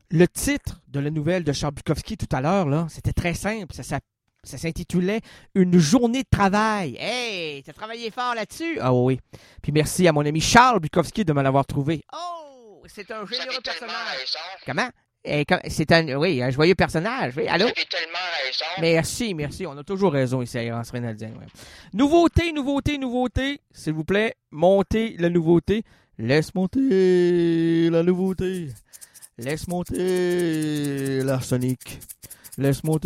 Le titre de la nouvelle de Charles Bukowski tout à l'heure, là, c'était très simple. Ça s'intitulait Une journée de travail. Hey, t'as travaillé fort là-dessus? Ah oui. Puis merci à mon ami Charles Bukowski de me l'avoir trouvé. Oh, c'est un généreux personnage. Comment? C'est un joyeux personnage. Oui, allô? Vous avez tellement raison. Merci. On a toujours raison ici à Errance Reynaldien. Ouais. Nouveauté. S'il vous plaît, montez la nouveauté. Laisse monter la nouveauté. Laisse monter l'arsenic. Laisse monter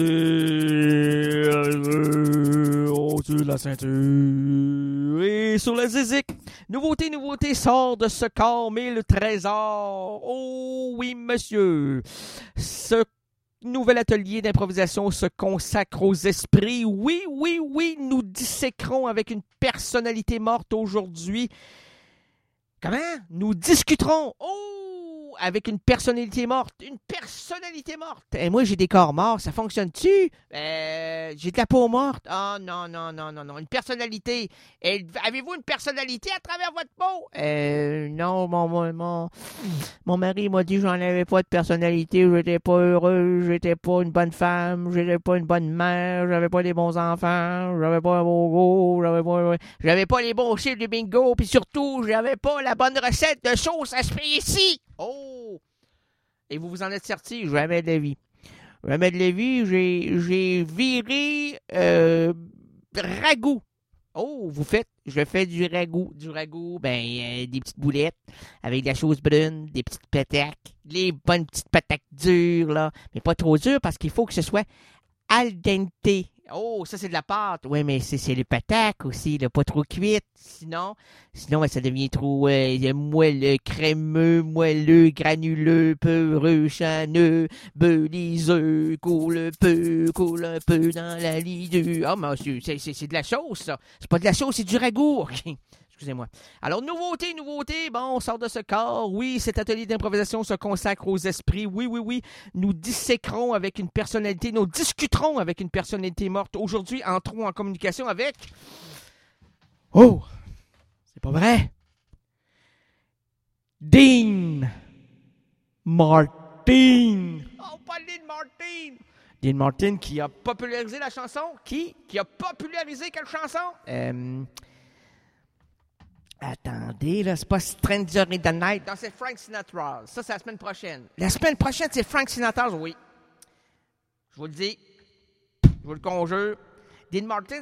au-dessus de la ceinture et sur la zizik. Nouveauté sort de ce corps, mais le trésor. Oh oui, monsieur. Ce nouvel atelier d'improvisation se consacre aux esprits. Oui, nous disséquerons avec une personnalité morte aujourd'hui. Comment? Nous discuterons. Oh! Avec une personnalité morte. Une personnalité morte. Et moi, j'ai des corps morts. Ça fonctionne-tu? J'ai de la peau morte. Oh, non. Une personnalité. Avez-vous une personnalité à travers votre peau? Non, mon mari m'a dit que j'en avais pas de personnalité. J'étais pas heureux. J'étais pas une bonne femme. J'étais pas une bonne mère. J'avais pas des bons enfants. J'avais pas un beau go. J'avais pas les bons chiffres du bingo. Puis surtout, j'avais pas la bonne recette de sauce à spaghetti. Oh! Et vous vous en êtes sorti? Jamais de la vie. Jamais de la vie, j'ai viré ragoût. Oh, je fais du ragoût. Du ragoût, des petites boulettes avec de la sauce brune, des petites patates, les bonnes petites patates dures, là. Mais pas trop dures parce qu'il faut que ce soit al dente. Oh, ça, c'est de la pâte. Oui, mais c'est les patates aussi, là, pas trop cuites. Sinon, ça devient trop moelleux, crémeux, moelleux, granuleux, peureux, chaneux, beliseux, coule un peu dans la lidu. Ah, monsieur, c'est de la sauce, ça. C'est pas de la sauce, c'est du ragoût. OK. Excusez-moi. Alors, nouveauté, bon, on sort de ce corps. Oui, cet atelier d'improvisation se consacre aux esprits. Oui. Nous disséquerons avec une personnalité, nous discuterons avec une personnalité morte. Aujourd'hui, entrons en communication avec... Oh! C'est pas vrai? Dean Martin. Oh, pas Dean Martin! Dean Martin qui a popularisé la chanson. Qui a popularisé quelle chanson? Attendez, là, c'est pas Stranger in the Night. Non, c'est Frank Sinatra. Ça, c'est la semaine prochaine. La semaine prochaine, c'est Frank Sinatra, oui. Je vous le dis. Je vous le conjure. Dean Martin,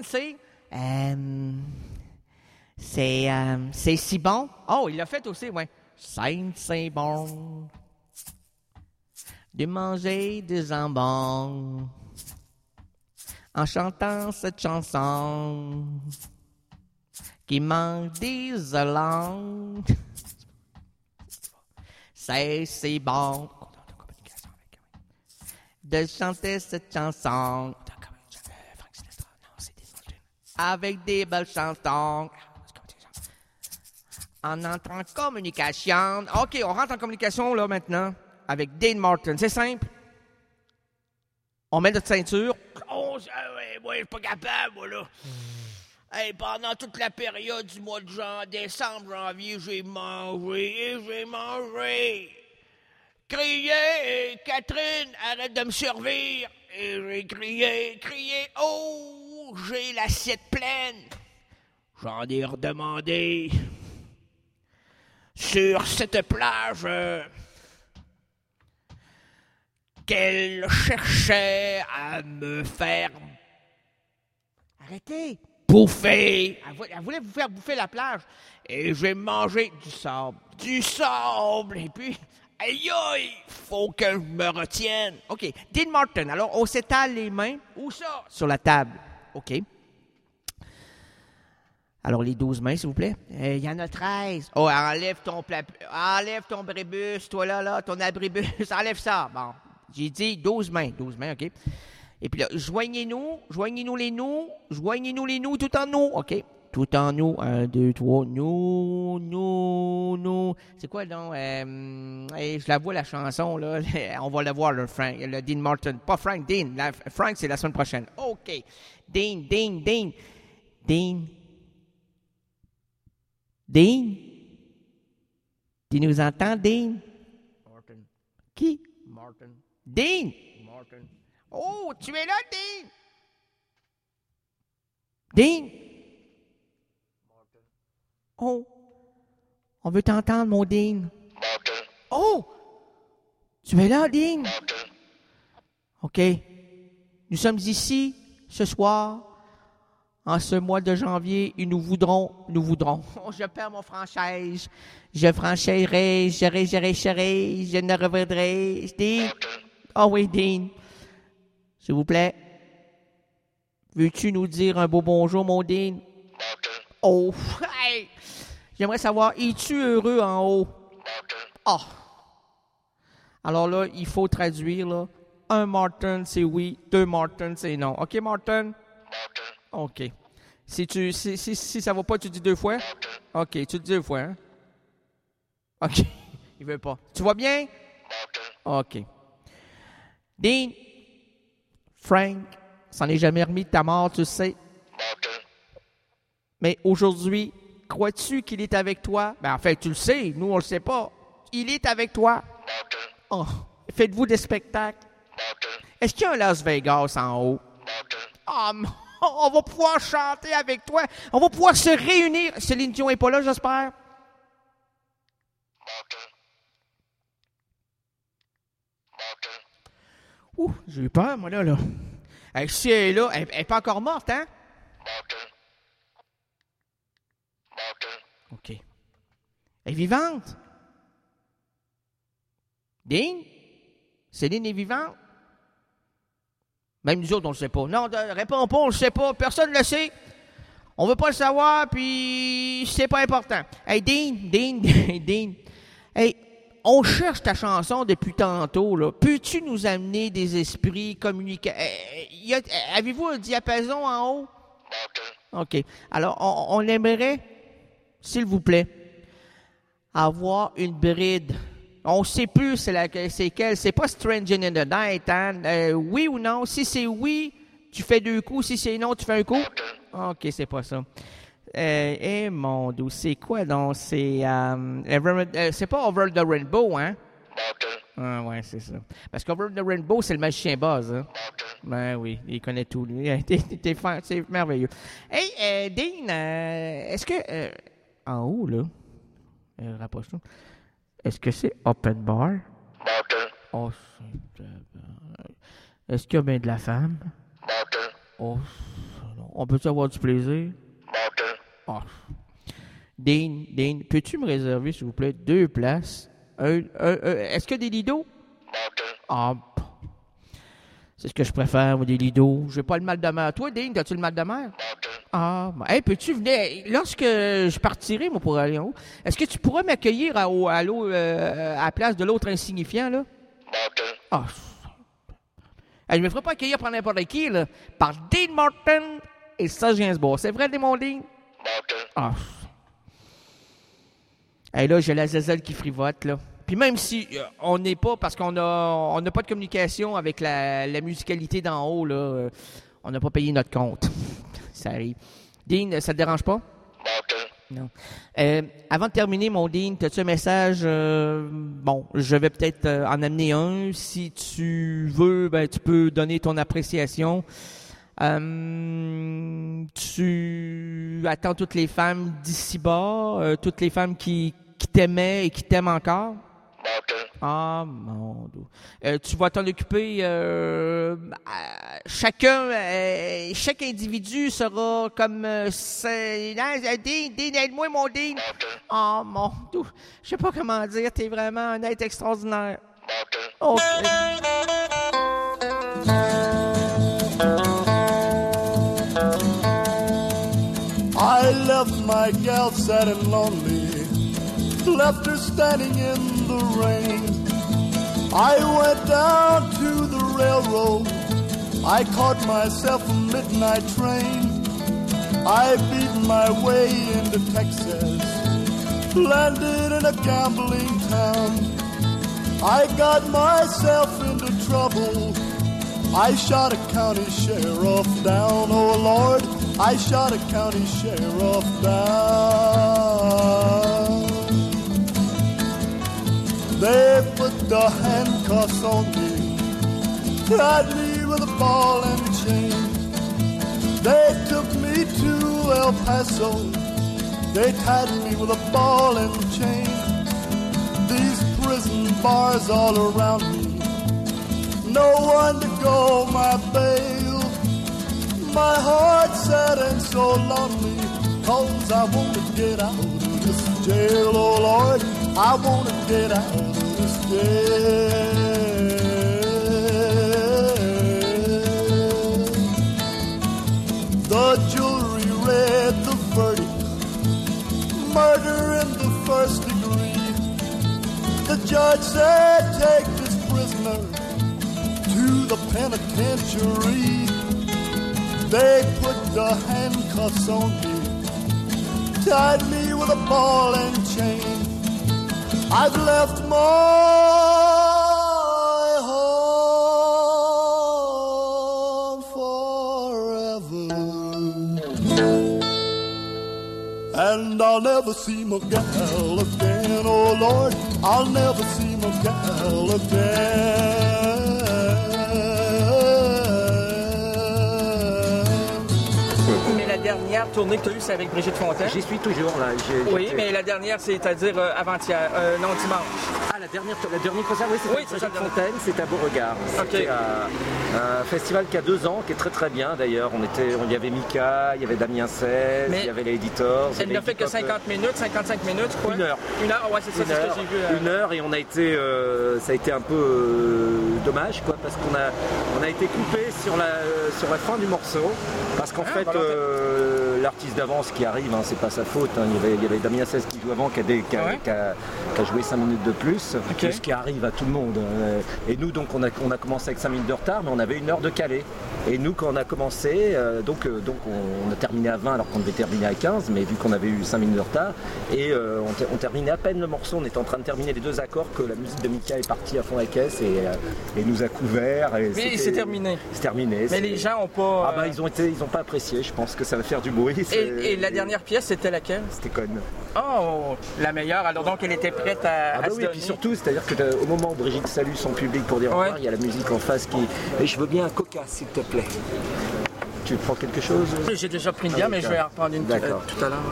c'est si bon. Oh, il l'a fait aussi, oui. C'est bon de manger des jambons en chantant cette chanson qui mange des langues. C'est bon de chanter cette chanson avec des belles chansons. En entrant en communication. OK, on rentre en communication là maintenant avec Dean Martin. C'est simple. On met notre ceinture. Oh, moi, je suis pas capable, moi, là. Hey, pendant toute la période du mois de décembre, janvier, j'ai mangé. Crié, Catherine, arrête de me servir. Et j'ai crié, oh, j'ai l'assiette pleine. J'en ai redemandé. Sur cette plage qu'elle cherchait à me faire... Arrêtez! Bouffer! Elle voulait vous faire bouffer la plage. Et j'ai mangé du sable. Et puis, aïe, faut que je me retienne. OK. Dean Martin, alors on s'étale les mains. Où ça? Sur la table. OK. Alors, les 12 mains, s'il vous plaît. Il y en a 13. Oh, enlève ton brébus, toi là, ton abribus. Enlève ça. Bon, j'ai dit 12 mains, OK. Et puis là, joignez-nous les nous tout en nous, OK. Tout en nous, 1, 2, 3, nous. C'est quoi donc? Je la vois, la chanson, là. On va la voir, le Frank, le Dean Martin. Pas Frank, Dean. Frank, c'est la semaine prochaine. OK. Dean. Dean? Tu nous entends, Dean? Martin. Qui? Dean! Oh, tu es là, Dean? Dean? Oh, on veut t'entendre, mon Dean. Oh, tu es là, Dean? OK. Nous sommes ici, ce soir, en ce mois de janvier, et nous voudrons, je perds mon franchise, je franchirai, je ne reviendrai. Dean? Oh oui, Dean. S'il vous plaît. Veux-tu nous dire un beau bonjour, mon Dean? Oh, hey! J'aimerais savoir, es-tu heureux en haut? Ah! Alors là, il faut traduire, là. 1 Martin, c'est oui. 2 Martin, c'est non. OK, Martin? OK. Si ça va pas, tu dis 2 fois? OK, tu dis 2 fois, hein? OK. Il veut pas. Tu vas bien? OK. Dean, Frank, s'en est jamais remis de ta mort, tu sais. Mais aujourd'hui, crois-tu qu'il est avec toi? Ben, en fait, tu le sais. Nous, on le sait pas. Il est avec toi. Oh, faites-vous des spectacles? Est-ce qu'il y a un Las Vegas en haut? Oh, on va pouvoir chanter avec toi. On va pouvoir se réunir. Céline Dion n'est pas là, j'espère? Ouh, j'ai eu peur, moi, là. Si elle est là, elle n'est pas encore morte, hein? OK. Elle est vivante? Dean? Céline est vivante? Même nous autres, on ne le sait pas. Non, réponds pas, on ne le sait pas. Personne ne le sait. On ne veut pas le savoir, puis c'est pas important. Hey, Dean. Hey, on cherche ta chanson depuis tantôt, là. Peux-tu nous amener des esprits communicants? Avez-vous un diapason en haut? OK. Alors, on aimerait, s'il vous plaît, avoir une bride. On ne sait plus c'est quelle. C'est pas Strange in the Night, hein? Oui ou non? Si c'est oui, tu fais 2 coups. Si c'est non, tu fais un coup? OK, c'est pas ça. Mon Dieu, c'est quoi donc? C'est pas Over the Rainbow, hein? Ah ouais, c'est ça. Parce qu'Over the Rainbow, c'est le magicien Buzz, hein? Ben oui, il connaît tout, lui. C'est merveilleux. Hey, Dean, est-ce que... en haut, là, rapproche-toi. Est-ce que c'est open bar? Oh, est-ce qu'il y a bien de la femme? Oh, on peut-tu avoir du plaisir? Oh. Dean, peux-tu me réserver, s'il vous plaît, 2 places? Est-ce qu'il y a des lidos? Ah, c'est ce que je préfère, moi, des lidos. J'ai pas le mal de mer. Toi, Dean, as-tu le mal de mer? Ah, hey, peux-tu venir? Lorsque je partirai, moi, pour aller en haut, est-ce que tu pourrais m'accueillir à la place de l'autre insignifiant, là? Ah, je me ferai pas accueillir par n'importe qui, là. Par Dean Martin et Serge Gainsbourg. C'est vrai, mon Dean? Ah. Hey, là, j'ai la zazelle qui frivote, là. Puis même si on n'est pas, parce qu'on n'a pas de communication avec la musicalité d'en haut, là, on n'a pas payé notre compte. Ça arrive. Dean, ça te dérange pas? Non. Avant de terminer, mon Dean, as-tu un message? Bon, je vais peut-être en amener un. Si tu veux, ben, tu peux donner ton appréciation. Tu attends toutes les femmes d'ici-bas, toutes les femmes qui t'aimaient et qui t'aiment encore? Ah, mon Dieu. Tu vas t'en occuper. Chaque individu sera comme. Dean, aide-moi, mon Dean. Ah, mon Dieu. Je sais pas comment dire. T'es vraiment un être extraordinaire. OK. I left my gal sad and lonely, left her standing in the rain. I went down to the railroad, I caught myself a midnight train. I beat my way into Texas, landed in a gambling town. I got myself into trouble, I shot a county sheriff down, oh Lord, I shot a county sheriff down. They put the handcuffs on me, tied me with a ball and chain. They took me to El Paso, they tied me with a ball and chain. These prison bars all around me, no one to go my bail. My heart sad and so lonely, 'cause I want to get out of this jail. Oh Lord, I want to get out of this jail. The jury read the verdict, murder in the first degree. The judge said, take this prisoner to the penitentiary. They put the handcuffs on me, tied me with a ball and chain. I've left my home forever, and I'll never see my gal again. Oh Lord, I'll never see my gal again. Dernière tournée que tu as eue, c'est avec Brigitte Fontaine. J'y suis toujours là. Oui, mais la dernière, c'est-à-dire avant-hier, non, dimanche. Ah, la dernière concert, oui, c'était Brigitte Fontaine, c'était à Beauregard. Okay. C'était un festival qui a 2 ans, qui est très très bien d'ailleurs. Il y avait Mika, il y avait Damien 16, il y avait les Editors. Elle n'a fait que 50 minutes, 55 minutes, quoi. 1 heure. 1 heure, ouais, c'est ça, c'est ce que j'ai vu. 1 heure, et on a été, ça a été un peu dommage, quoi, parce qu'on a été coupé sur la fin du morceau, parce qu'en fait, l'artiste d'avance qui arrive, c'est pas sa faute. Il y avait Damien 16 qui joue avant, qui a joué 5 minutes de plus, ce qui arrive à tout le monde. Et nous, donc, on a commencé avec 5 minutes de retard, mais on avait 1 heure de calé. Et nous, quand on a commencé, donc on a terminé à 20 alors qu'on devait terminer à 15, mais vu qu'on avait eu 5 minutes de retard, et on terminait à peine le morceau, on était en train de terminer les 2 accords, que la musique de Mika est partie à fond la caisse et nous a couvert. Mais c'est terminé. C'est terminé. Mais les gens ont pas... ils ont pas apprécié, je pense que ça va faire du bruit. Et la dernière pièce, c'était laquelle? C'était Conne. Oh, la meilleure. Alors donc, elle était prête à se oui, donner. et puis surtout, c'est-à-dire qu'au moment où Brigitte salue son public pour dire au revoir, il y a la musique en face qui... Et je veux bien un coca, s'il te plaît. Tu prends quelque chose? J'ai déjà pris une bière, mais je vais en reprendre une tout à l'heure.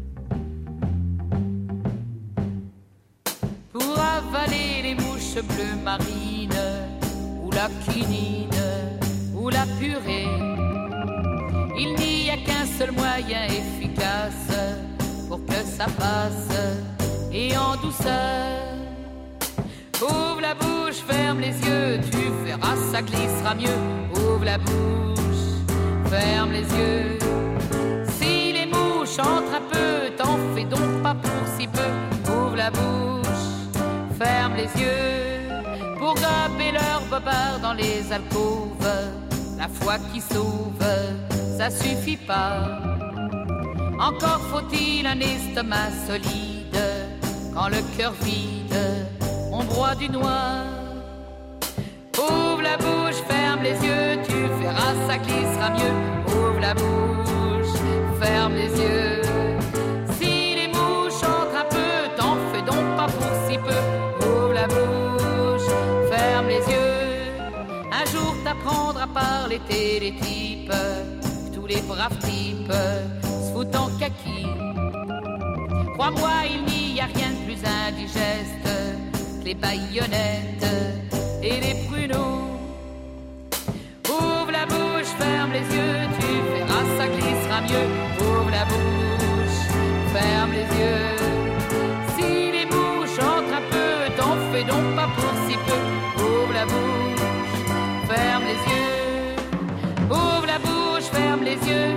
Pour avaler les mouches bleues marines, ou la quinine, ou la purée, il n'y a qu'un seul moyen efficace pour que ça passe, et en douceur. Ouvre la bouche, ferme les yeux, tu verras, ça glissera mieux. Ouvre la bouche, ferme les yeux. Si les mouches entrent un peu, t'en fais donc pas pour si peu. Ouvre la bouche, ferme les yeux. Pour gober leur bobard dans les alcôves, la foi qui sauve, ça suffit pas. Encore faut-il un estomac solide, quand le cœur vide, on broie du noir. Ouvre la bouche, ferme les yeux, tu verras, ça glissera mieux. Ouvre la bouche, ferme les yeux. Si les mouches entrent un peu, t'en fais donc pas pour si peu. Ouvre la bouche, ferme les yeux. Un jour t'apprendras par les télétypes, tous les braves types se foutent en kaki. Crois-moi, il n'y a rien de plus indigeste que les baïonnettes et les pruneaux. Ouvre la bouche, ferme les yeux, tu verras, ça glissera mieux. Ouvre la bouche, ferme les yeux. Si les mouches entrent un peu, t'en fais donc pas pour si peu. Ouvre la bouche, ferme les yeux. Ouvre la bouche, ferme les yeux.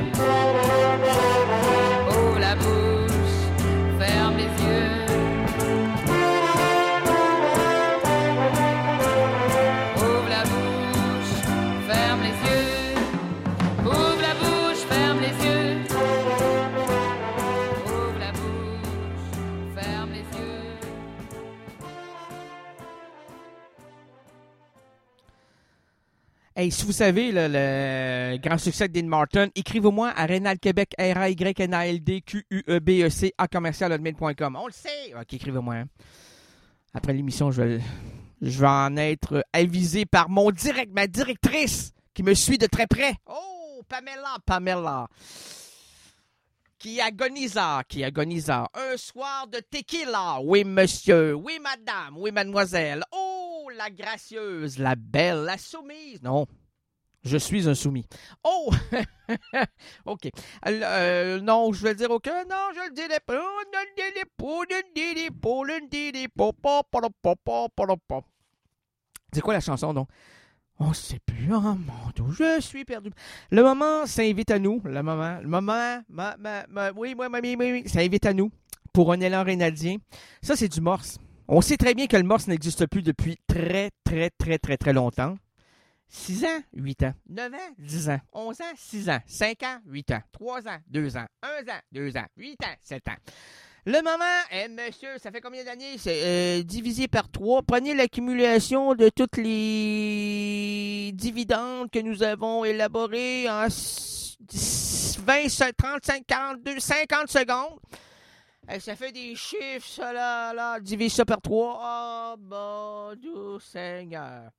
Ouvre la bouche, ferme les yeux. Ouvre la bouche, ferme les yeux. Ouvre la bouche, ferme les yeux. Ouvre la bouche, ferme les yeux. Hey, si vous savez le grand succès de Dean Martin, écrivez-moi à Rénal Québec, RAYNALDQUEBEC, @hotmail.com. On le sait! Ok, écrivez-moi. Après l'émission, je vais en être avisé par ma directrice qui me suit de très près. Oh, Pamela. Qui agonisa. Un soir de tequila. Oui, monsieur. Oui, madame. Oui, mademoiselle. Oh, la gracieuse, la belle, la soumise. Non, je suis un soumis. Oh, OK. Non, je vais dire OK. Non, je le dirai pas. C'est quoi la chanson, donc? On ne sait plus. Oh, mon Dieu, je suis perdu. Le moment s'invite à nous. Oui, ça invite à nous pour un élan rénadien. Ça, c'est du morse. On sait très bien que le morse n'existe plus depuis très, très, très, très, très longtemps. 6 ans, 8 ans. 9 ans, 10 ans. 11 ans, 6 ans. 5 ans, 8 ans. 3 ans, 2 ans. 1 an, 2 ans. 8 ans, 7 ans. Le moment, monsieur, ça fait combien d'années? C'est divisé par 3. Prenez l'accumulation de toutes les dividendes que nous avons élaborées en 20, 35, 42, 50 secondes. Ça fait des chiffres, ça, là. Divise ça par 3. Ah, bon Dieu Seigneur.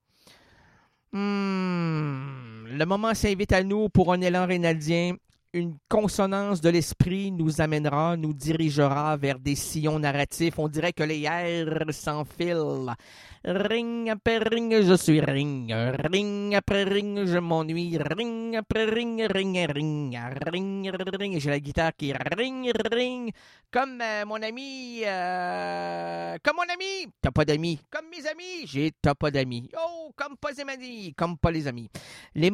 Le moment s'invite à nous pour un élan rénaldien. Une consonance de l'esprit nous amènera, nous dirigera vers des sillons narratifs. On dirait que les airs s'enfilent. Ring après ring, je suis ring. Ring après ring, je m'ennuie. Ring après ring, ring. Ring. J'ai la guitare qui ring. Comme mon ami. Comme mon ami. T'as pas d'amis. Comme mes amis. T'as pas d'amis. Oh, comme pas les amis. Comme pas les amis. Le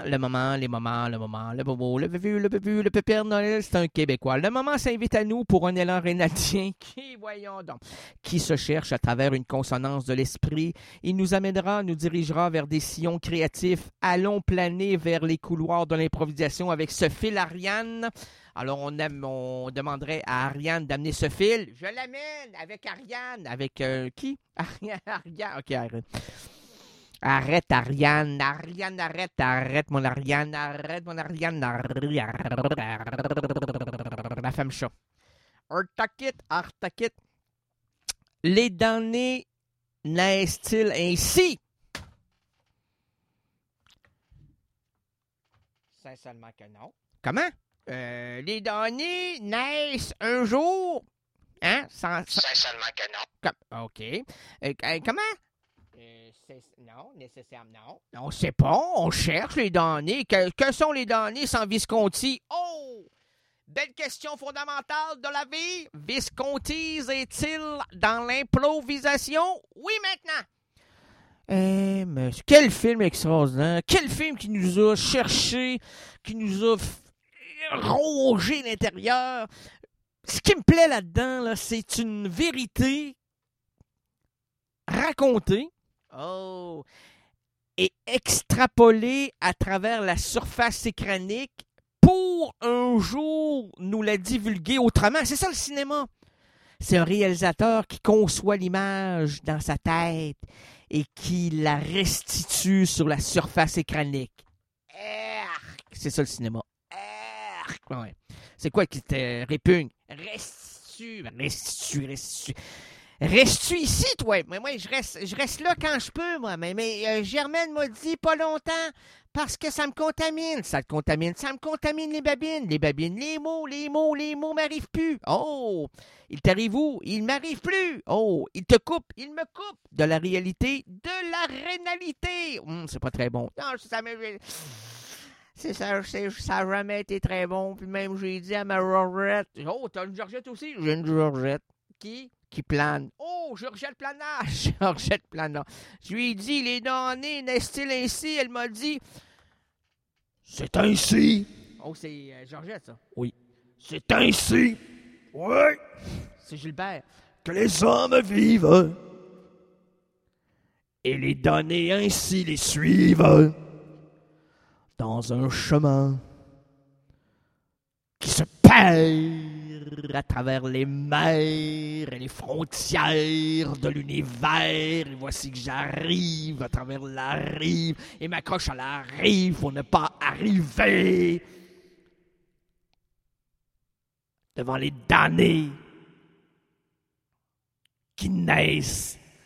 bobo, le Pépère Noël, c'est un Québécois. Le moment s'invite à nous pour un élan rénaldien qui se cherche à travers une consonance de l'esprit. Il nous amènera, nous dirigera vers des sillons créatifs. Allons planer vers les couloirs de l'improvisation avec ce fil Ariane. Alors, on demanderait à Ariane d'amener ce fil. Je l'amène avec Ariane. Avec qui? Ariane. OK, Ariane. Arrête, Ariane, arrête, mon Ariane, la femme chat. Artakit. Les damnés naissent-ils ainsi? Sincèrement que non. Comment? Les damnés naissent un jour? Hein? Sincèrement que non. OK. Comment? Non, nécessairement, non. On ne sait pas, on cherche les damnés. Que sont les damnés sans Visconti? Oh! Belle question fondamentale de la vie. Visconti est-il dans l'improvisation? Oui, maintenant! Monsieur, quel film extraordinaire! Quel film qui nous a cherché, qui nous a rongé l'intérieur. Ce qui me plaît là-dedans, là, c'est une vérité racontée. Oh! Et extrapolée à travers la surface écranique pour un jour nous la divulguer autrement. C'est ça le cinéma. C'est un réalisateur qui conçoit l'image dans sa tête et qui la restitue sur la surface écranique. C'est ça le cinéma. Ouais. C'est quoi qui te répugne? Restitue. Restes-tu ici, toi? Mais moi, je reste là quand je peux, moi. Mais Germaine m'a dit pas longtemps parce que ça me contamine. Ça me contamine les babines. Les mots m'arrivent plus. Oh! Il t'arrive où? Il m'arrive plus. Oh! Il te coupe. Il me coupe de la réalité, de la rénalité. C'est pas très bon. Non, ça a jamais été très bon. Puis même, j'ai dit à ma Georgette. Oh, t'as une Georgette aussi? J'ai une Georgette. Qui plane. Oh, Georgette Planage. Georgette Planage. Je lui ai dit, les damnés naissent-ils ainsi? Elle m'a dit, c'est ainsi. Oh, c'est Georgette, ça? Oui. C'est ainsi. Oui. C'est Gilbert. Que les hommes vivent. Et les damnés ainsi les suivent. Dans un chemin qui se perd à travers les mers et les frontières de l'univers. Et voici que j'arrive à travers la rive et m'accroche à la rive pour ne pas arriver devant les damnés qui naissent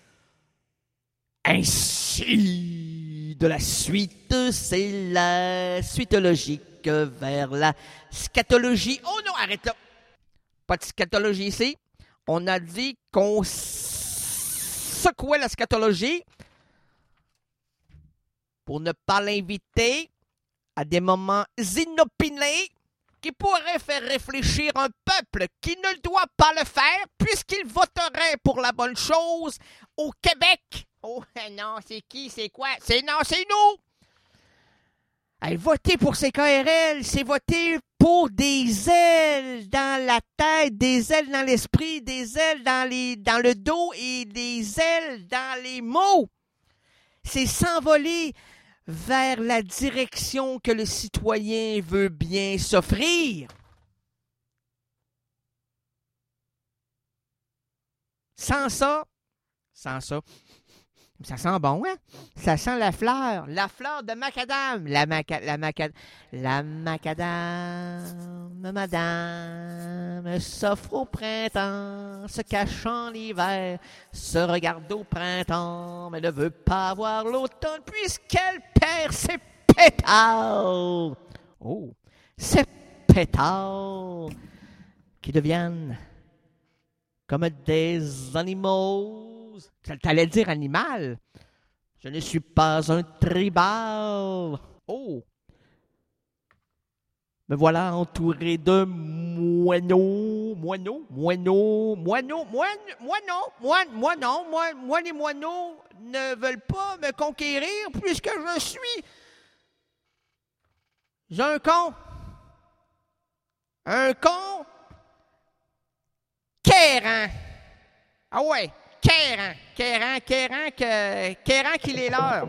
Ainsi, de la suite, c'est la suite logique vers la scatologie. Oh non, arrête là! Pas de scatologie ici. On a dit qu'on secouait la scatologie pour ne pas l'inviter à des moments inopinés qui pourraient faire réfléchir un peuple qui ne doit pas le faire puisqu'il voterait pour la bonne chose au Québec. Oh non, c'est qui, c'est quoi? C'est nous! Hey, voter pour CKRL, c'est voter pour des ailes dans la tête, des ailes dans l'esprit, des ailes dans le dos et des ailes dans les mots. C'est s'envoler vers la direction que le citoyen veut bien s'offrir. Sans ça, ça sent bon, hein? Ça sent la fleur de macadam, la macadam, madame, s'offre au printemps, se cachant l'hiver, se regarde au printemps, mais ne veut pas avoir l'automne puisqu'elle perd ses pétales. Oh, ces pétales qui deviennent comme des animaux. T'allais dire animal. Je ne suis pas un tribal. Oh! Me voilà entouré de moineaux. Moi, les moineaux ne veulent pas me conquérir puisque je suis un con. Un con quérant. Ah ouais. Quérant qu'il est l'heure.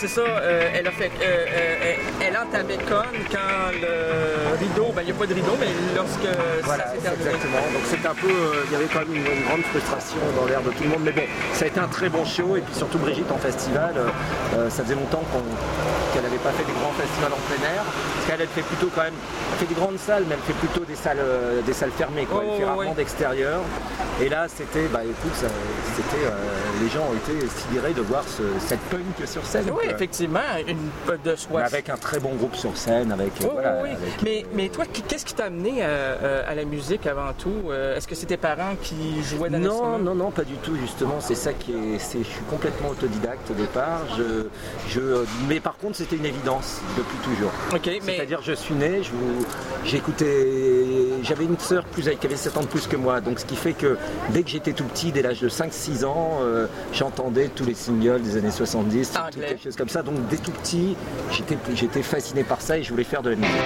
c'est ça. Elle a fait. Elle entamait Conne quand le rideau, ben il n'y a pas de rideau, mais lorsque Voilà, ça s'est terminé. exactement. Donc c'est un peu, il y avait quand même une grande frustration dans l'air de tout le monde. Mais bon, ça a été un très bon show. Et puis surtout Brigitte en festival, ça faisait longtemps qu'elle n'avait pas fait des grands festivals en plein air. Parce qu'elle fait plutôt quand même, elle fait des grandes salles, mais elle fait plutôt des salles fermées. Quoi. Elle fait rarement d'extérieur. Et là, c'était, les gens ont été sidérés de voir cette punk sur scène. Oui, effectivement, de soi. Mais avec un très bon groupe sur scène, avec. Mais toi, qu'est-ce qui t'a amené à la musique avant tout? Est-ce que c'est tes parents qui jouaient dans l'instrument? Non, pas du tout, justement. C'est ça qui est. Je suis complètement autodidacte au départ. Mais par contre, c'était une évidence depuis toujours. C'est-à-dire, je suis né, j'avais une sœur qui avait 7 ans de plus que moi. Donc, ce qui fait que dès que j'étais tout petit, dès l'âge de 5-6 ans, j'entendais tous les singles des années 70, quelque chose comme ça. Donc, dès tout petit, j'étais fasciné par ça et je voulais faire de la musique.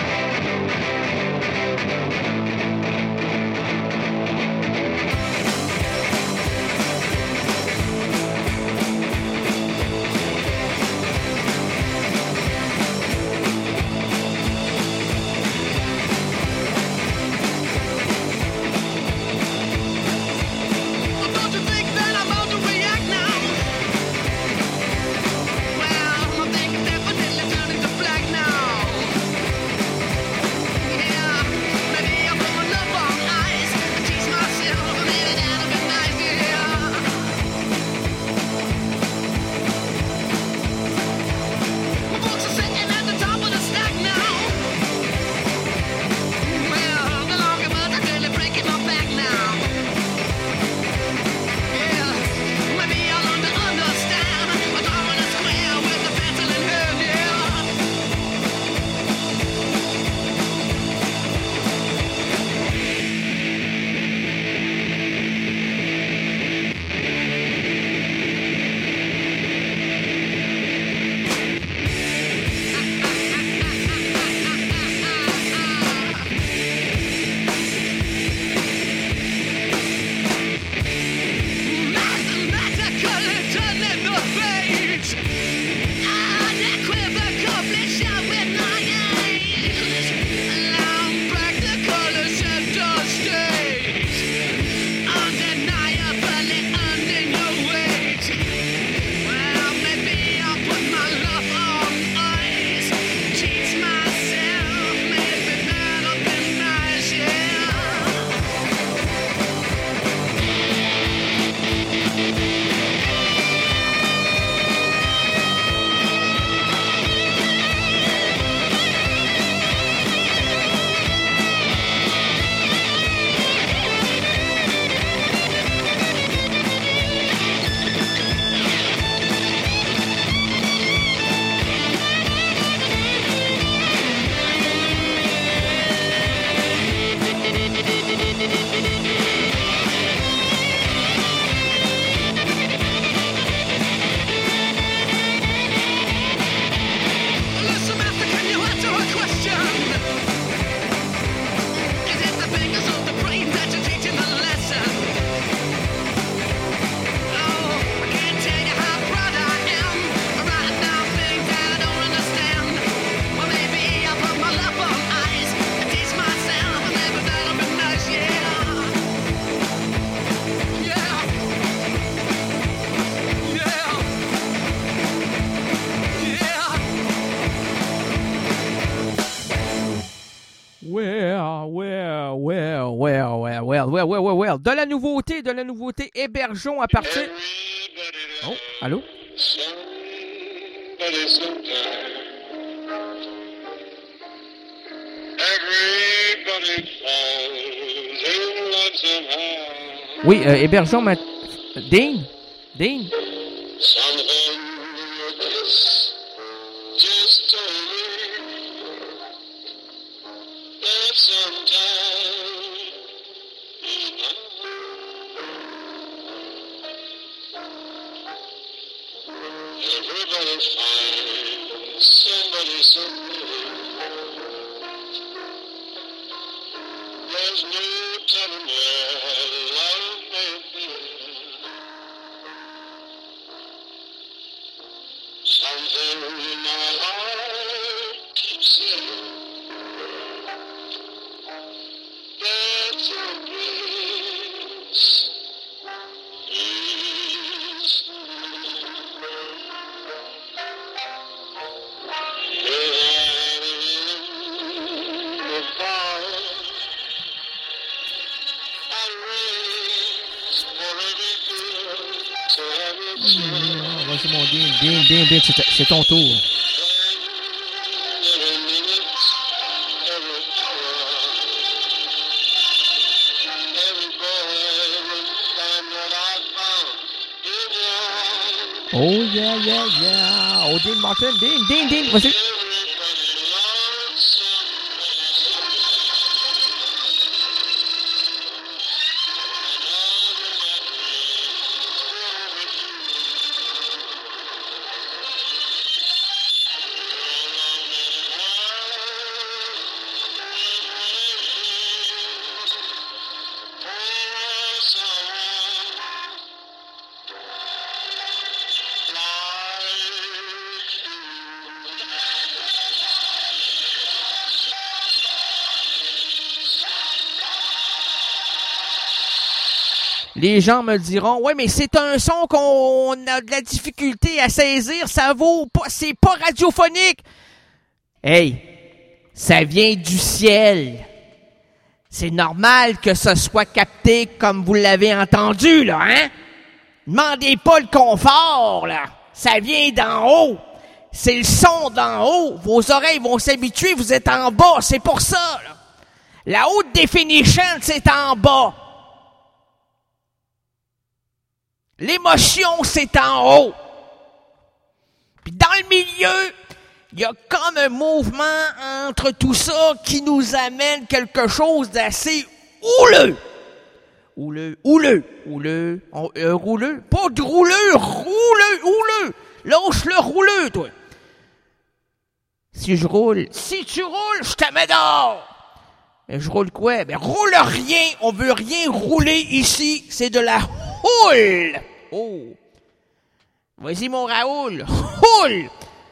Well. De la nouveauté, hébergeons à partir... Oh, allô? Oui, hébergeons ma... Dean? Some Vas-y, mon Dean, c'est ton tour. Oh, yeah. Oh, Dean Martin, Dean, vas-y. Les gens me diront, ouais, mais c'est un son qu'on a de la difficulté à saisir, ça vaut pas, c'est pas radiophonique. Hey, ça vient du ciel. C'est normal que ça soit capté comme vous l'avez entendu, là, hein? Demandez pas le confort, là. Ça vient d'en haut. C'est le son d'en haut. Vos oreilles vont s'habituer, vous êtes en bas, c'est pour ça, là. La haute définition, c'est en bas. L'émotion, c'est en haut. Puis dans le milieu, il y a comme un mouvement entre tout ça qui nous amène quelque chose d'assez houleux. Houleux. Rouleux. Pas de rouleux, houleux. Lâche le rouleux, toi. Si tu roules, je te mets dehors. Et je roule quoi? Ben, roule rien. On veut rien rouler ici. C'est de la houle. Oh. Vas-y, mon Raoul. Houle.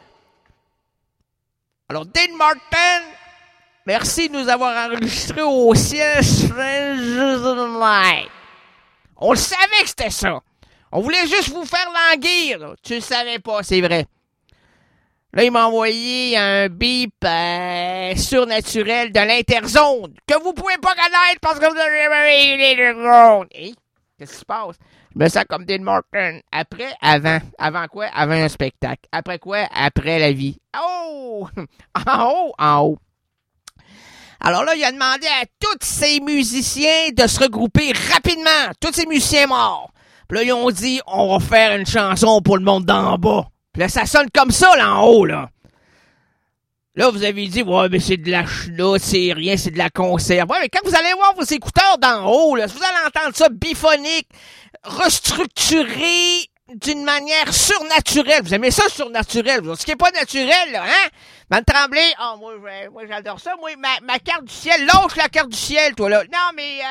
Alors, Dean Martin, merci de nous avoir enregistrés au ciel Strangers in the Night. On le savait que c'était ça. On voulait juste vous faire languir. Là. Tu le savais pas, c'est vrai. Là, il m'a envoyé un bip surnaturel de l'interzone que vous pouvez pas connaître parce que vous avez l'interzone. Hey, qu'est-ce qui se passe? Je me sens comme Dean Martin. Après, avant. Avant quoi? Avant un spectacle. Après quoi? Après la vie. Oh! En haut. Alors là, il a demandé à tous ces musiciens de se regrouper rapidement. Tous ces musiciens morts. Puis là, ils ont dit, on va faire une chanson pour le monde d'en bas. Puis là, ça sonne comme ça, là, en haut, là. Là, vous avez dit, ouais, mais c'est de la chenoute, c'est rien, c'est de la conserve. Ouais, mais quand vous allez voir vos écouteurs d'en haut, là, vous allez entendre ça biphonique, restructuré d'une manière surnaturelle. Vous aimez ça, surnaturel? Ce qui est pas naturel, là, hein? Van Tremblay, moi j'adore ça. Moi, ma carte du ciel, lâche la carte du ciel, toi, là. Non, mais,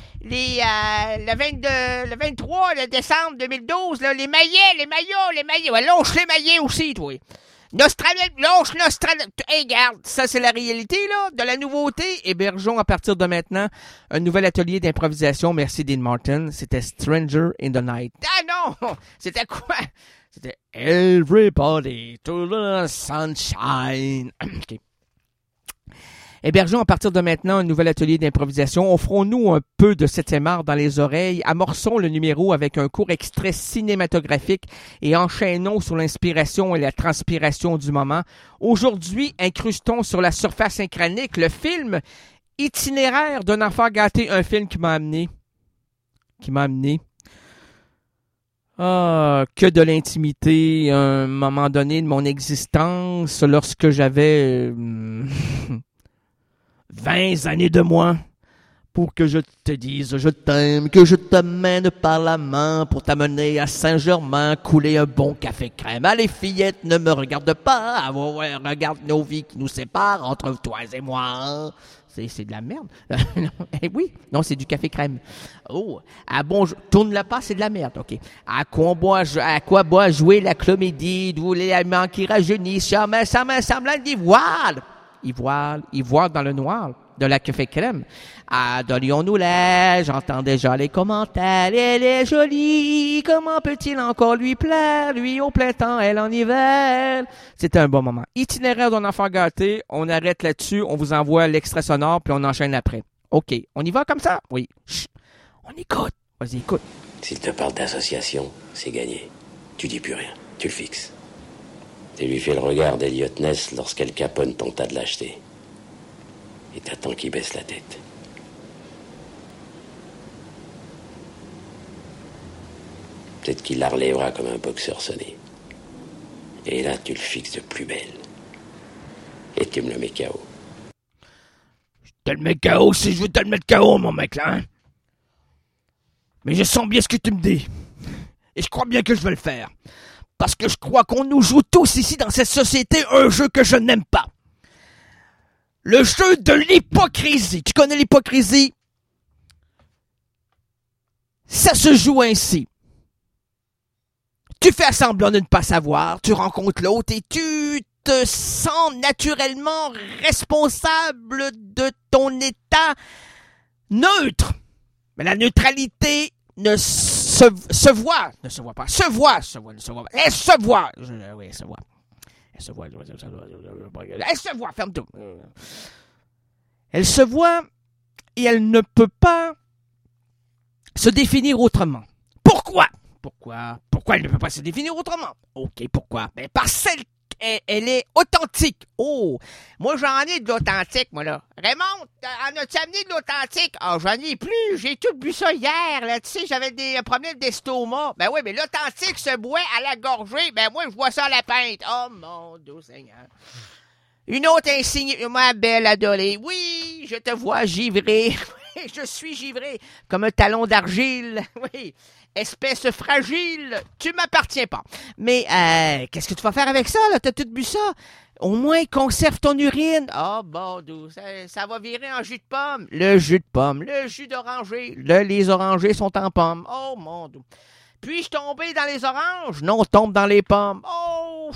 le 23 décembre 2012, là, les maillots. Ouais, lâche les maillets aussi, toi. Lâche Nostradamus. Hey, regarde, ça c'est la réalité, là, de la nouveauté. Hébergeons à partir de maintenant un nouvel atelier d'improvisation. Merci Dean Martin. C'était Stranger in the Night. Ah non! C'était quoi? C'était Everybody to the Sunshine. OK. Hébergeons à partir de maintenant un nouvel atelier d'improvisation. Offrons-nous un peu de 7e art dans les oreilles. Amorçons le numéro avec un court extrait cinématographique et enchaînons sur l'inspiration et la transpiration du moment. Aujourd'hui, incrustons sur la surface incranique le film Itinéraire d'un enfant gâté, un film qui m'a amené. Que de l'intimité à un moment donné de mon existence lorsque j'avais 20 années de moins pour que je te dise je t'aime, que je te mène par la main pour t'amener à Saint-Germain, couler un bon café crème. Allez fillette, ne me regarde pas, regarde nos vies qui nous séparent entre toi et moi. C'est de la merde. Eh oui, non, c'est du café crème. Oh, ah bon, tourne-le pas, c'est de la merde, OK. À quoi boit jouer la comédie, d'où l'élément qui rajeunit, semblant d'ivoire. Ivoire dans le noir de la café crème. Ah, donnions-nous l'air, j'entends déjà les commentaires. Elle est jolie, comment peut-il encore lui plaire? Lui au plein temps, elle en hiver. C'était un bon moment. Itinéraire d'un enfant gâté, on arrête là-dessus, on vous envoie l'extrait sonore, puis on enchaîne après. OK, on y va comme ça? Oui. Chut, on écoute. Vas-y, écoute. S'il te parle d'association, c'est gagné. Tu dis plus rien, tu le fixes. Tu lui fais le regard d'Eliot Ness lorsqu'elle caponne ton tas de lâcheté. Et t'attends qu'il baisse la tête. Peut-être qu'il la relèvera comme un boxeur sonné. Et là, tu le fixes de plus belle. Et tu me le mets KO. Je te le mets KO si je veux te le mettre KO, mon mec, là, hein? Mais je sens bien ce que tu me dis. Et je crois bien que je vais le faire. Parce que je crois qu'on nous joue tous ici dans cette société un jeu que je n'aime pas. Le jeu de l'hypocrisie. Tu connais l'hypocrisie? Ça se joue ainsi. Tu fais semblant de ne pas savoir, tu rencontres l'autre et tu te sens naturellement responsable de ton état neutre. Mais la neutralité se voit. Elle se voit, ferme tout. Elle se voit et elle ne peut pas se définir autrement. Pourquoi elle ne peut pas se définir autrement? OK, pourquoi? Ben parce qu'elle est authentique. Oh, moi j'en ai de l'authentique, moi là. Raymond, en as-tu amené de l'authentique? Ah, j'en ai plus, j'ai tout bu ça hier, là, tu sais, j'avais des problèmes d'estomac. Ben oui, mais l'authentique se boit à la gorgée, ben moi je bois ça à la pinte. Oh mon Dieu Seigneur. Une autre insigne, ma belle adolée. Oui, je te vois givré. Je suis givré comme un talon d'argile. Oui. Espèce fragile, tu m'appartiens pas. Mais qu'est-ce que tu vas faire avec ça, là? T'as tout bu ça? Au moins, conserve ton urine. Ah, bon, ça va virer en jus de pomme. Le jus de pomme, le jus d'oranger. Les orangers sont en pomme. Oh, mon Dieu. Puis-je tomber dans les oranges? Non, tombe dans les pommes. Oh!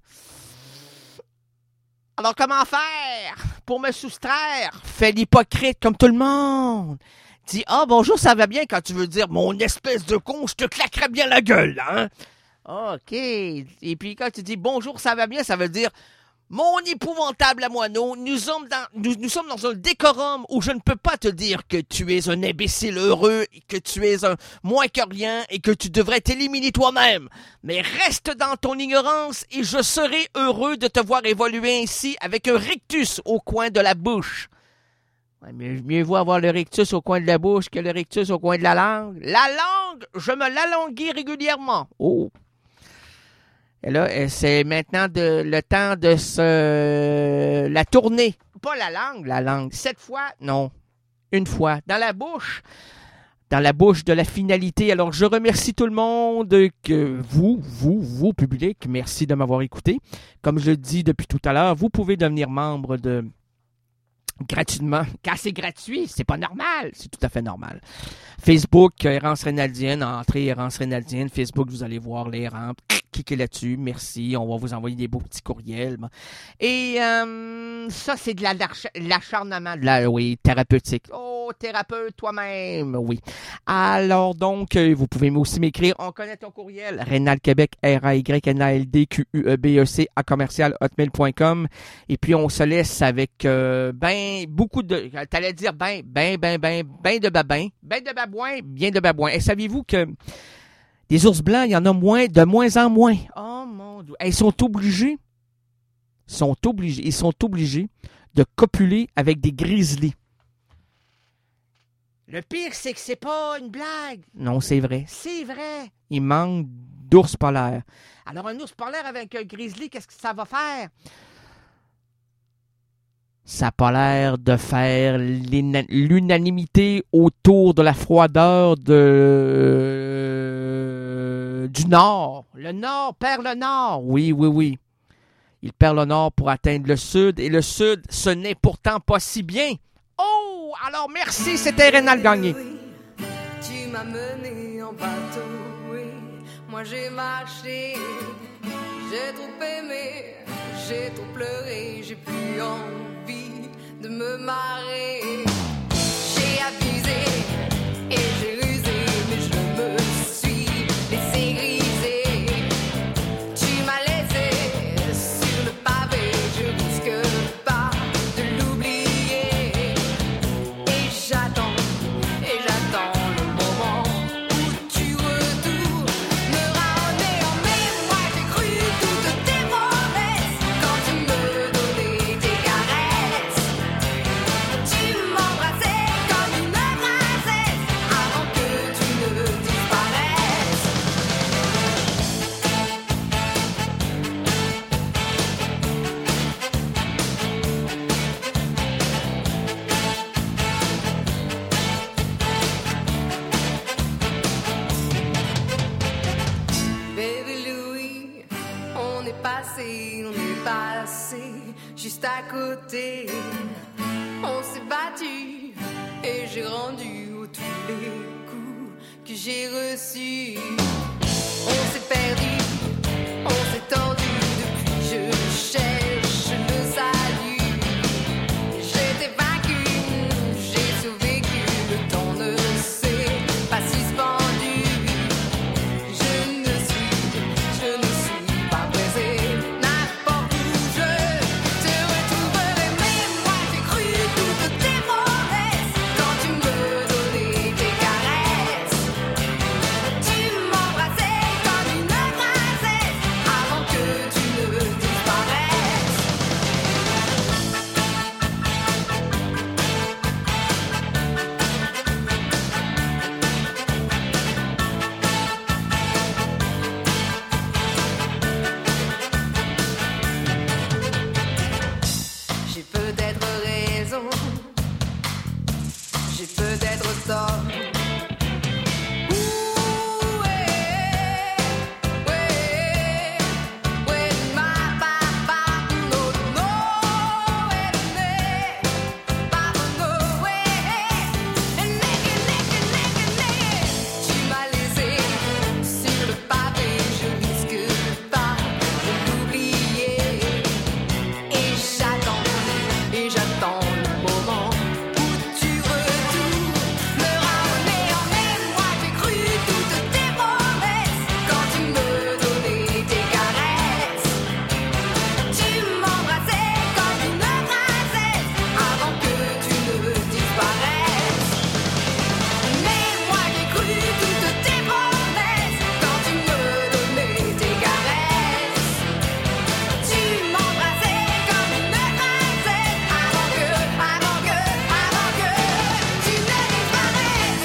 Alors, comment faire pour me soustraire? Fais l'hypocrite comme tout le monde. Dis, ah, bonjour, ça va bien quand tu veux dire, mon espèce de con, je te claquerais bien la gueule, hein? OK. Et puis quand tu dis, bonjour, ça va bien, ça veut dire, mon épouvantable à moineau, nous sommes dans un décorum où je ne peux pas te dire que tu es un imbécile heureux, que tu es un moins que rien et que tu devrais t'éliminer toi-même. Mais reste dans ton ignorance et je serai heureux de te voir évoluer ainsi avec un rictus au coin de la bouche. Ouais, mais mieux vaut avoir le rictus au coin de la bouche que le rictus au coin de la langue. La langue, je me l'alanguis régulièrement. Oh! Et là, c'est maintenant le temps de la tourner. Pas la langue. 7 fois, non. 1 fois. Dans la bouche de la finalité. Alors, je remercie tout le monde, que vous, public, merci de m'avoir écouté. Comme je le dis depuis tout à l'heure, vous pouvez devenir membre gratuitement. Quand c'est gratuit, c'est pas normal. C'est tout à fait normal. Facebook, Errance Reynaldienne, entrée Errance Reynaldienne. Facebook, vous allez voir les rampes. Cliquez là-dessus. Merci. On va vous envoyer des beaux petits courriels. Et ça, c'est de l'acharnement, oui, thérapeutique. Oh, thérapeute toi-même, oui. Alors donc, vous pouvez aussi m'écrire. On connaît ton courriel. Reynald Québec, RAYNALDQUEBEC @hotmail.com. Et puis, on se laisse avec beaucoup de... T'allais dire de babouin. Ben de babouin, bien de babouin. Et saviez-vous que des ours blancs, il y en a de moins en moins. Oh mon Dieu. Ils sont obligés de copuler avec des grizzlies. Le pire, c'est que c'est pas une blague. Non, c'est vrai. C'est vrai. Il manque d'ours polaires. Alors, un ours polaire avec un grizzly, qu'est-ce que ça va faire? Ça n'a pas l'air de faire l'unanimité autour de la froideur du Nord. Le Nord perd le Nord. Oui. Il perd le Nord pour atteindre le Sud. Et le Sud, ce n'est pourtant pas si bien. Oh, alors merci, c'était Rénal Gagné. Tu m'as mené en bateau, oui. Moi j'ai marché, j'ai trop aimé, j'ai trop pleuré, j'ai plus envie de me marrer. J'ai abusé et j'ai rusé, mais je me suis laissé griser. Tu m'as laissé sur le pavé, je risque pas de l'oublier. Et j'attends le moment où tu retournes me ramener en mémoire. J'ai cru toutes tes promesses quand tu me donnais tes caresses. Tu m'embrassais comme une princesse avant que tu ne disparaisses. Baby Louis, on est passé juste à côté. On s'est battu et j'ai rendu tous les coups que j'ai reçus. On s'est perdu, on s'est tordu, depuis je cherche le salut. J'étais vaincu, j'ai survécu, le temps ne s'est pas suspendu. Je ne suis pas pressé, n'importe où je te retrouverai. Mais moi j'ai cru toutes tes promesses quand tu me donnais tes caresses. Tu m'embrassais comme une princesse avant que tu ne disparaisses. J'ai peut-être raison, j'ai peut-être tort. Tu m'as laissé sur le pavé, je risque pas de l'oublier. Et j'attends le moment où tu retournes me ramener en mémoire. J'ai cru toutes tes promesses quand tu me donnais tes caresses. Tu m'embrassais comme une princesse avant que tu ne disparaisses. Mais moi j'ai cru toutes tes promesses quand tu me donnais tes caresses. Tu m'embrassais comme une princesse avant que tu ne disparaisses.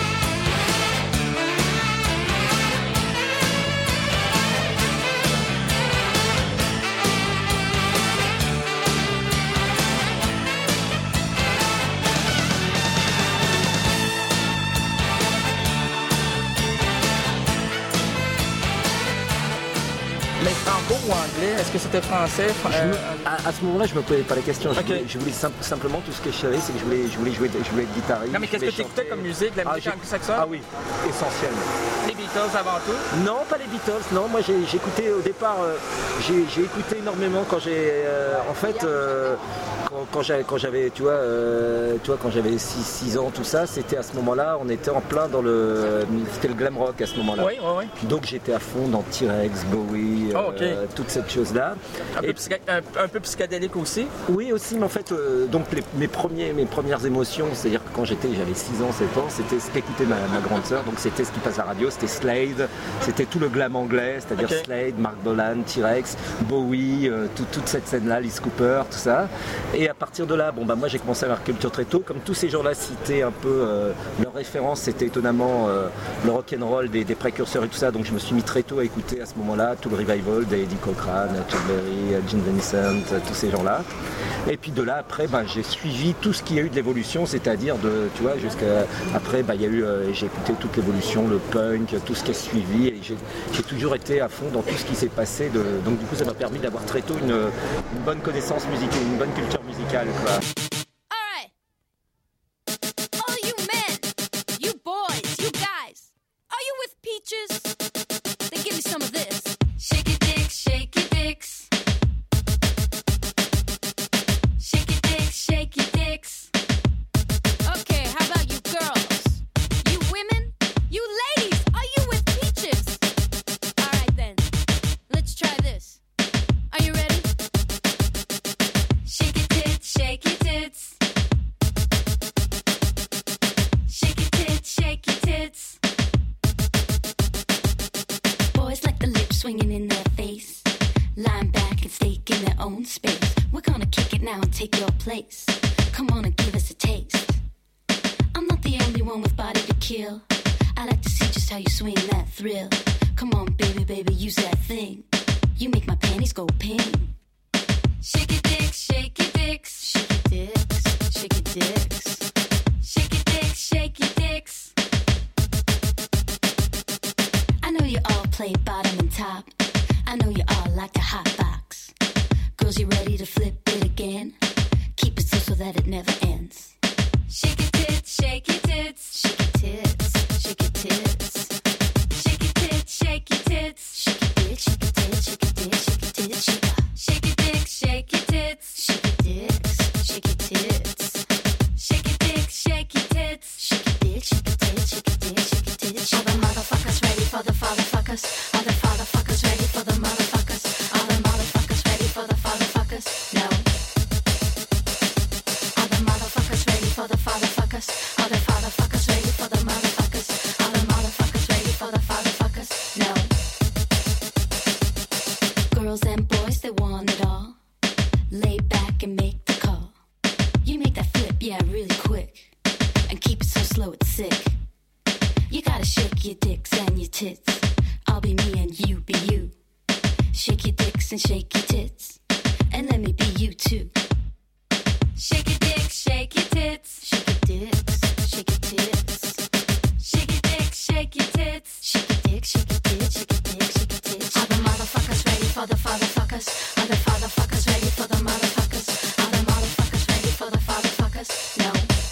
Mais franco ou anglais? Est-ce que c'était français? À ce moment-là, je me posais pas la question. Ok. Je voulais simplement, tout ce que je savais, c'est que je voulais être guitariste. Non, mais qu'est-ce que tu écoutais comme musique? De la musique anglo-saxonne? Ah oui, essentiellement. Les Beatles avant tout? Non, pas les Beatles. Non, moi j'écoutais au départ. J'ai écouté énormément quand j'ai. En fait, quand j'avais, tu vois, quand j'avais 6 ans, tout ça, c'était à ce moment-là, on était en plein dans le. C'était le glam rock à ce moment-là. Oui. Donc j'étais à fond dans T-Rex, Bowie, Oh, ok. toute cette chose-là. Un peu psychédélique aussi? Oui aussi, mais en fait, donc mes premières émotions, c'est-à-dire que quand j'avais 6 ans, 7 ans, c'était ce qu'écoutait ma grande sœur, donc c'était ce qui passe à la radio, c'était Slade, c'était tout le glam anglais, c'est-à-dire Ok. Slade, Mark Bolan, T-Rex, Bowie, toute cette scène-là, Alice Cooper, tout ça. Et à partir de là, moi j'ai commencé à avoir culture très tôt, comme tous ces gens-là citaient un peu leurs références, c'était étonnamment le rock'n'roll des précurseurs et tout ça, donc je me suis mis très tôt à écouter à ce moment-là tout le revival d'Eddie Cochran, Chuck Berry, Gene Vincent, tous ces gens-là. Et puis de là après, j'ai suivi tout ce qu'il y a eu de l'évolution, c'est-à-dire jusqu'à après, j'ai écouté toute l'évolution, le punk, tout ce qui a suivi, et j'ai toujours été à fond dans tout ce qui s'est passé. Donc du coup, ça m'a permis d'avoir très tôt une bonne connaissance musicale, une bonne culture musicale, quoi. All right. swinging in their face, lying back and stake in their own space. We're gonna kick it now and take your place. Come on and give us a taste. I'm not the only one with body to kill. I like to see just how you swing that thrill. Come on, baby, baby, use that thing. You make my panties go ping. Shake your dicks, shake your dicks, shake your dicks, shake your dicks. Shake your dicks, shake your dicks. I know you all play bottom and top. I know you all like to hot box. Girls, you ready to flip it again? Keep it so that it never ends. Shake your tits, shake your tits, shake your tits, shake your tits. Shake your tits, shake your tits, shake your tits, shake your tits, shake your tits, shake your tits, shake your dicks, shake your tits, shake your dicks, shake your tits. Shake your dicks, shake your tits, shake your dicks, shake your tits, shake your tits, shake your tits. All the motherfuckers ready for the fatherfuckers. All the fatherfuckers ready for the motherfuckers. All the motherfuckers ready for the fatherfuckers. No. All the motherfuckers ready for the fatherfuckers. All the fatherfuckers ready for the motherfuckers. All the motherfuckers ready for the fatherfuckers. No. Girls and boys, they want it all. Lay back and make the call. You make that flip, yeah, really quick. And keep it so slow it's sick. You gotta shake your dicks and your tits. I'll be me and you be you. Shake your dicks and shake your tits. And let me be you too. Shake your dicks, shake your tits. Shake your dicks, shake your tits. Shake your dicks, shake your tits. Shake your dicks, shake your tits, shake your dicks, shake your tits. Are the motherfuckers ready for the fatherfuckers? Are the fatherfuckers ready for the motherfuckers? Are the motherfuckers ready for the fatherfuckers? No.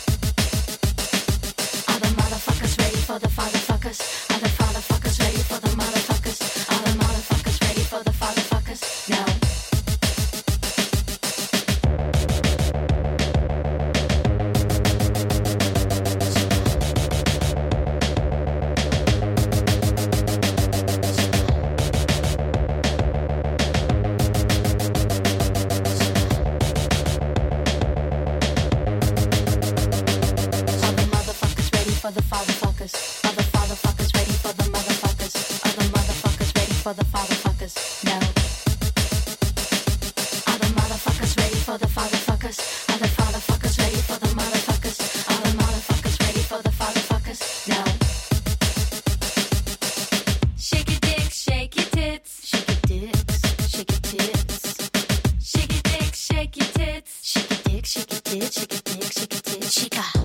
Are the motherfuckers ready for the fatherfuckers? Are the fatherfuckers ready for the motherfuckers? Are the motherfuckers ready for the fatherfuckers? No. For the fatherfuckers, are the fatherfuckers ready for the motherfuckers? Are the motherfuckers ready for the fatherfuckers? No. Are the motherfuckers ready for the fatherfuckers? Are the fatherfuckers ready for the motherfuckers? Are the motherfuckers ready for the fatherfuckers? No. Shake your dicks, shake your tits, shake your dicks, shake your tits. Shake your dicks, shake your tits, shake your dicks, shake your tits, shake your dicks, shake your tits, shake her.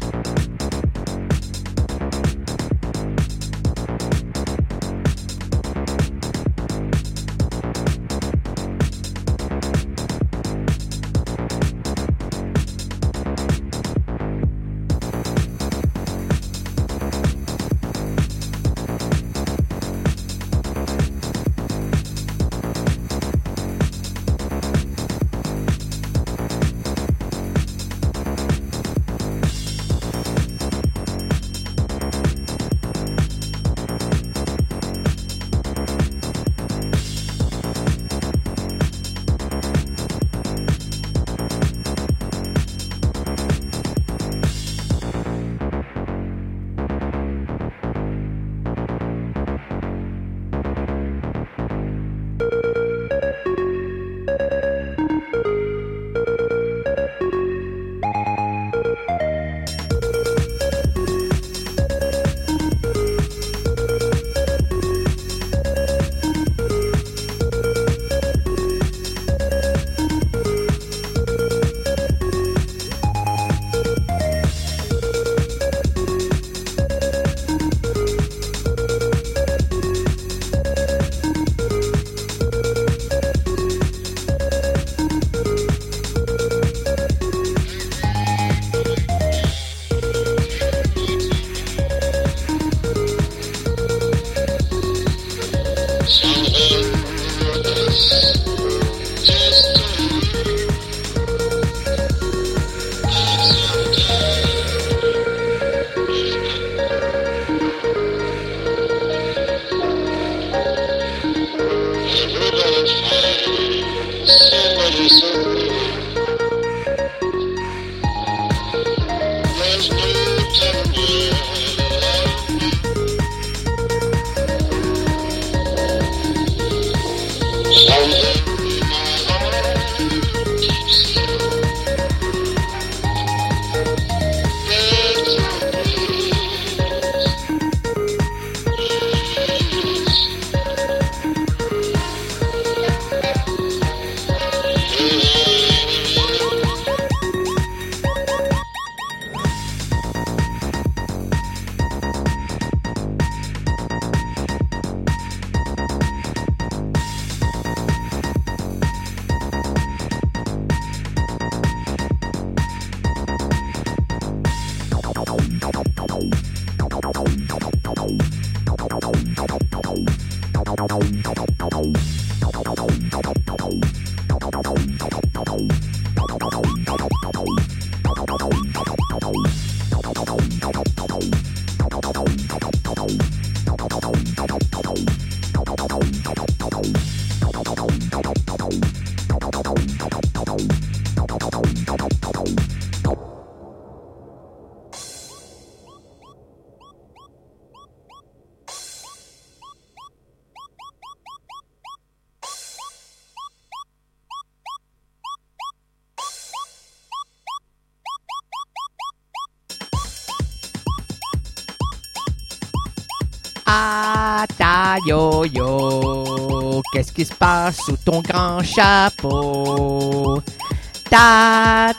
Ah ta yo-yo, qu'est-ce qui se passe sous ton grand chapeau? Ta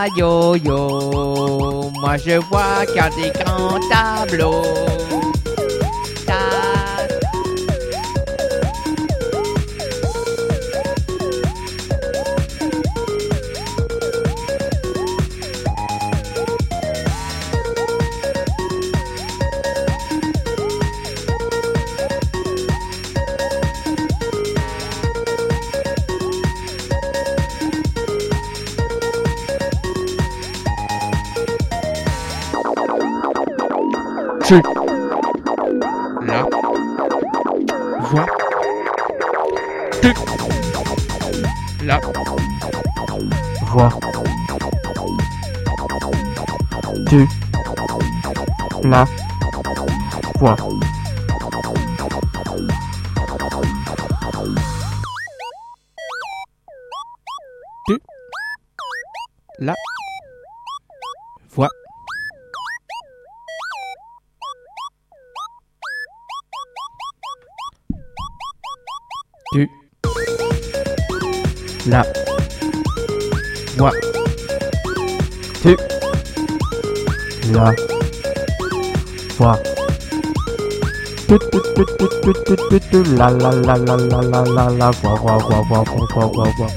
yo-yo, moi je vois qu'il y a des grands tableaux. Tu la vois, tu la vois, tu la vois. Tu la vois. Tu la vois. Tu la vois. Tu la vois.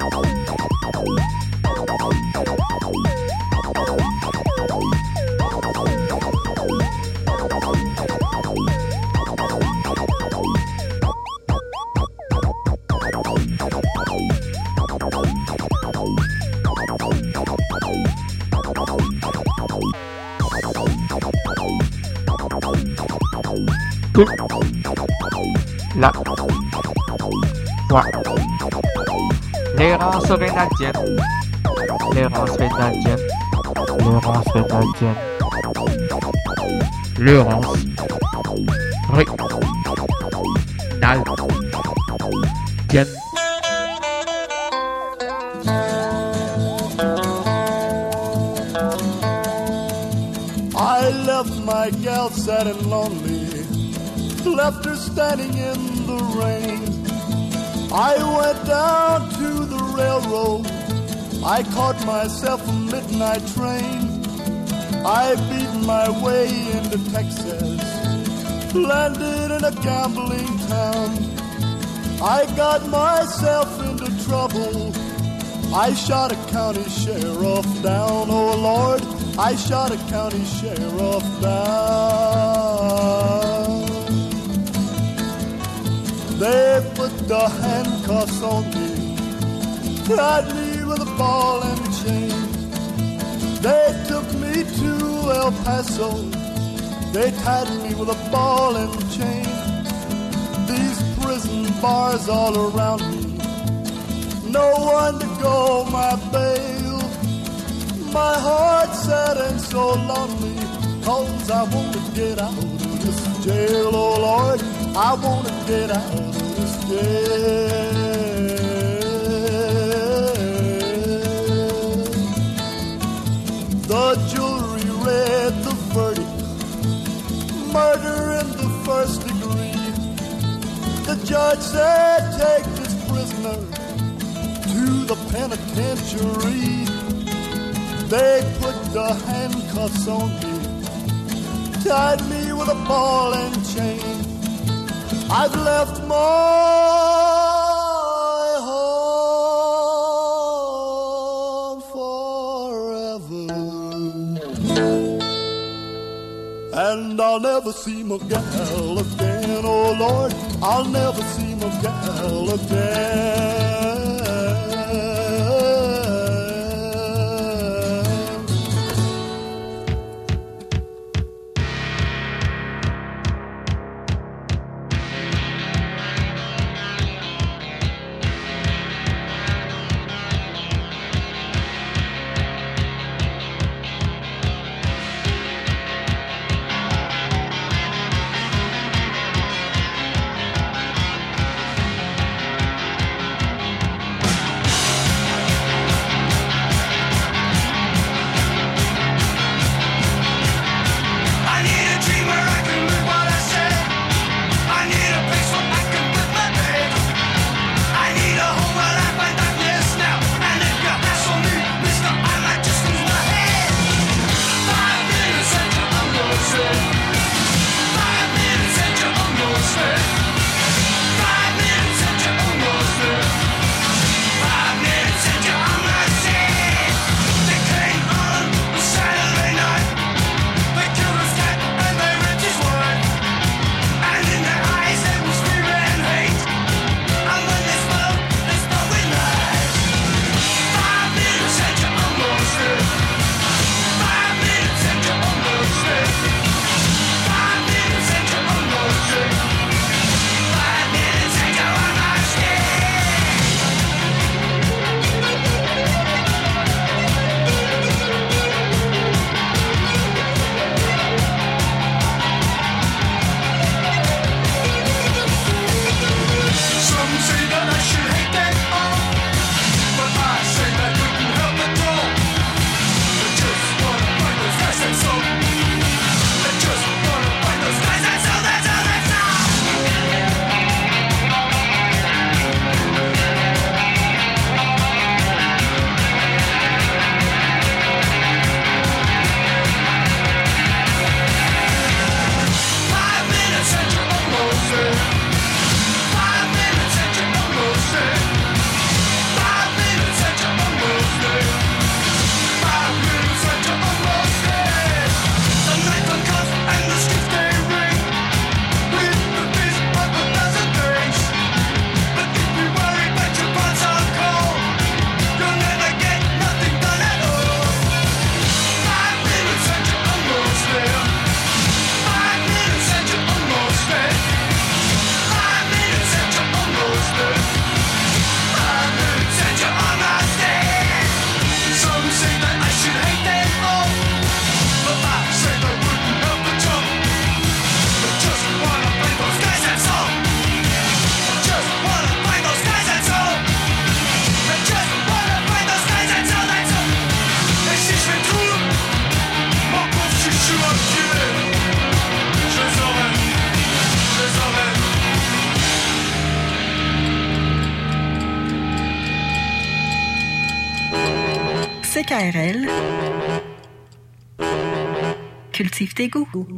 Tu la vois. L'errance vénadienne. L'errance vénadienne. L'errance vénadienne. L'errance vénadienne. I left my gal sad and lonely, left her standing in the rain. I went down to the railroad, I caught myself a midnight train. I beat my way into Texas, landed in a gambling town. I got myself into trouble, I shot a county sheriff down, oh Lord, I shot a county sheriff down. They put the handcuffs on me, tied me with a ball and chain. They took me to El Paso, they tied me with a ball and chain. These prison bars all around me, no one to go my bail. My heart's sad and so lonely, 'cause I wanna get out of this jail, oh Lord, I wanna get out of this jail. The jury read the verdict, murder in the first degree. The judge said, take this prisoner to the penitentiary. They put the handcuffs on me, tied me with a ball and chain. I've left my home forever, and I'll never see my gal again. Oh Lord, I'll never see my gal again. CKRL cultive tes goûts.